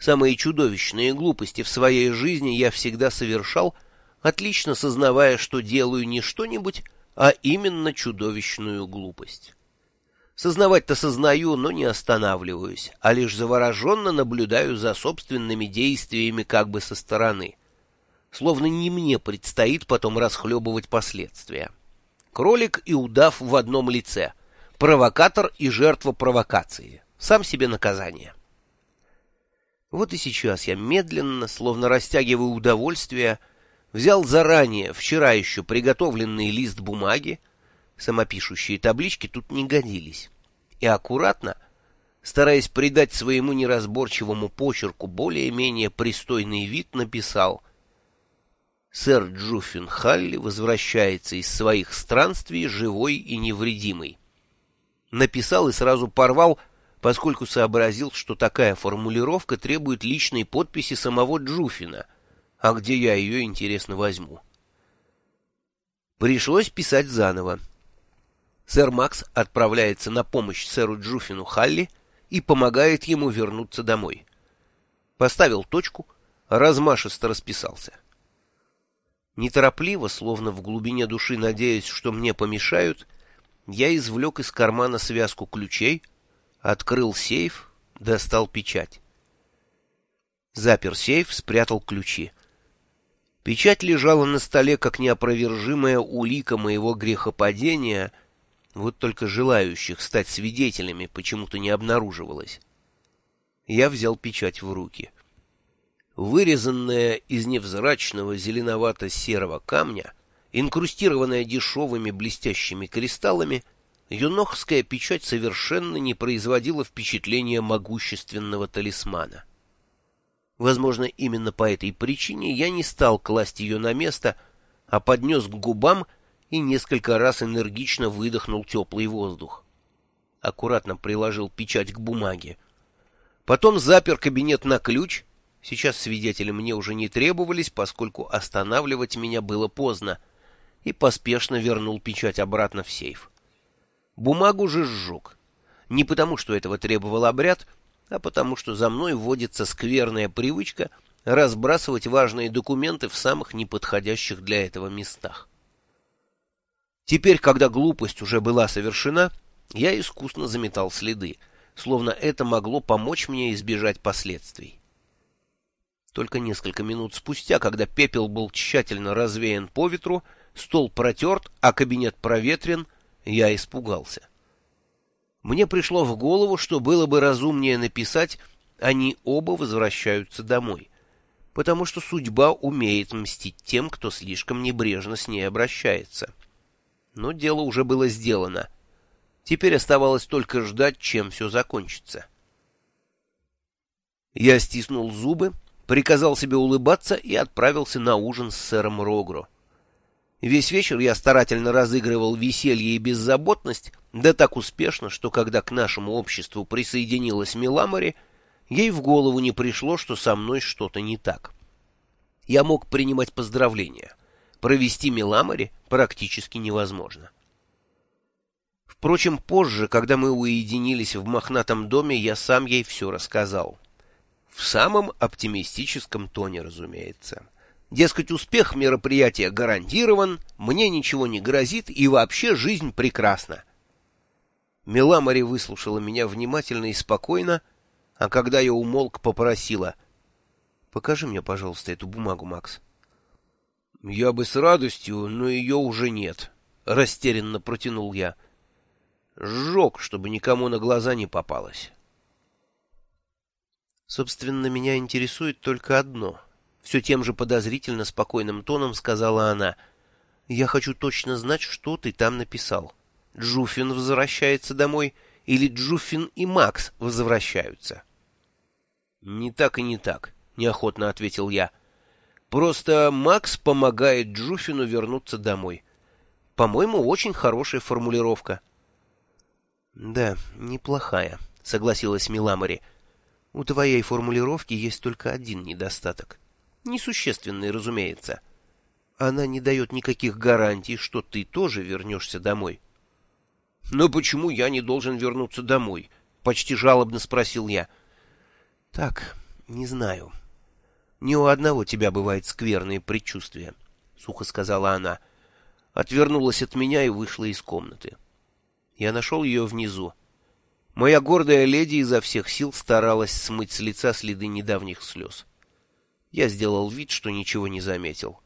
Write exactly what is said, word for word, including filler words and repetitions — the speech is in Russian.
Самые чудовищные глупости в своей жизни я всегда совершал, отлично сознавая, что делаю не что-нибудь, а именно чудовищную глупость. Сознавать-то сознаю, но не останавливаюсь, а лишь завороженно наблюдаю за собственными действиями как бы со стороны. Словно не мне предстоит потом расхлебывать последствия. Кролик и удав в одном лице. Провокатор и жертва провокации. Сам себе наказание. Вот и сейчас я медленно, словно растягивая удовольствие, взял заранее, вчера еще приготовленный лист бумаги, самопишущие таблички тут не годились, и аккуратно, стараясь придать своему неразборчивому почерку более-менее пристойный вид, написал: «Сэр Джуффин Халли возвращается из своих странствий живой и невредимый». Написал и сразу порвал, поскольку сообразил, что такая формулировка требует личной подписи самого Джуффина, а где я ее, интересно, возьму. Пришлось писать заново. Сэр Макс отправляется на помощь сэру Джуффину Халли и помогает ему вернуться домой. Поставил точку, размашисто расписался. Неторопливо, словно в глубине души надеясь, что мне помешают, я извлек из кармана связку ключей, открыл сейф, достал печать. Запер сейф, спрятал ключи. Печать лежала на столе, как неопровержимая улика моего грехопадения, вот только желающих стать свидетелями почему-то не обнаруживалось. Я взял печать в руки. Вырезанная из невзрачного зеленовато-серого камня, инкрустированная дешевыми блестящими кристаллами, юнохская печать совершенно не производила впечатления могущественного талисмана. Возможно, именно по этой причине я не стал класть ее на место, а поднес к губам и несколько раз энергично выдохнул теплый воздух. Аккуратно приложил печать к бумаге. Потом запер кабинет на ключ. Сейчас свидетели мне уже не требовались, поскольку останавливать меня было поздно, и поспешно вернул печать обратно в сейф. Бумагу же сжег. Не потому, что этого требовал обряд, а потому, что за мной вводится скверная привычка разбрасывать важные документы в самых неподходящих для этого местах. Теперь, когда глупость уже была совершена, я искусно заметал следы, словно это могло помочь мне избежать последствий. Только несколько минут спустя, когда пепел был тщательно развеян по ветру, стол протерт, а кабинет проветрен, я испугался. Мне пришло в голову, что было бы разумнее написать «они оба возвращаются домой», потому что судьба умеет мстить тем, кто слишком небрежно с ней обращается. Но дело уже было сделано. Теперь оставалось только ждать, чем все закончится. Я стиснул зубы, приказал себе улыбаться и отправился на ужин с сэром Рогро. Весь вечер я старательно разыгрывал веселье и беззаботность, да так успешно, что когда к нашему обществу присоединилась Миламори, ей в голову не пришло, что со мной что-то не так. Я мог принимать поздравления. Провести Миламори практически невозможно. Впрочем, позже, когда мы уединились в мохнатом доме, я сам ей все рассказал. В самом оптимистическом тоне, разумеется. Дескать, успех мероприятия гарантирован, мне ничего не грозит и вообще жизнь прекрасна. Миламори выслушала меня внимательно и спокойно, а когда я умолк, попросила: «Покажи мне, пожалуйста, эту бумагу, Макс». «Я бы с радостью, но ее уже нет», — растерянно протянул я. «Сжег, чтобы никому на глаза не попалось». «Собственно, меня интересует только одно», — все тем же подозрительно спокойным тоном сказала она. «Я хочу точно знать, что ты там написал. Джуффин возвращается домой или Джуффин и Макс возвращаются?» «Не так и не так», — неохотно ответил я. «Просто Макс помогает Джуффину вернуться домой. По-моему, очень хорошая формулировка». «Да, неплохая», — согласилась Миламори. «У твоей формулировки есть только один недостаток. Несущественный, разумеется. Она не дает никаких гарантий, что ты тоже вернешься домой». «Но почему я не должен вернуться домой?» — почти жалобно спросил я. «Так, не знаю. Не у одного тебя бывают скверные предчувствия, — сухо сказала она. Отвернулась от меня и вышла из комнаты. Я нашел ее внизу. Моя гордая леди изо всех сил старалась смыть с лица следы недавних слез. Я сделал вид, что ничего не заметил.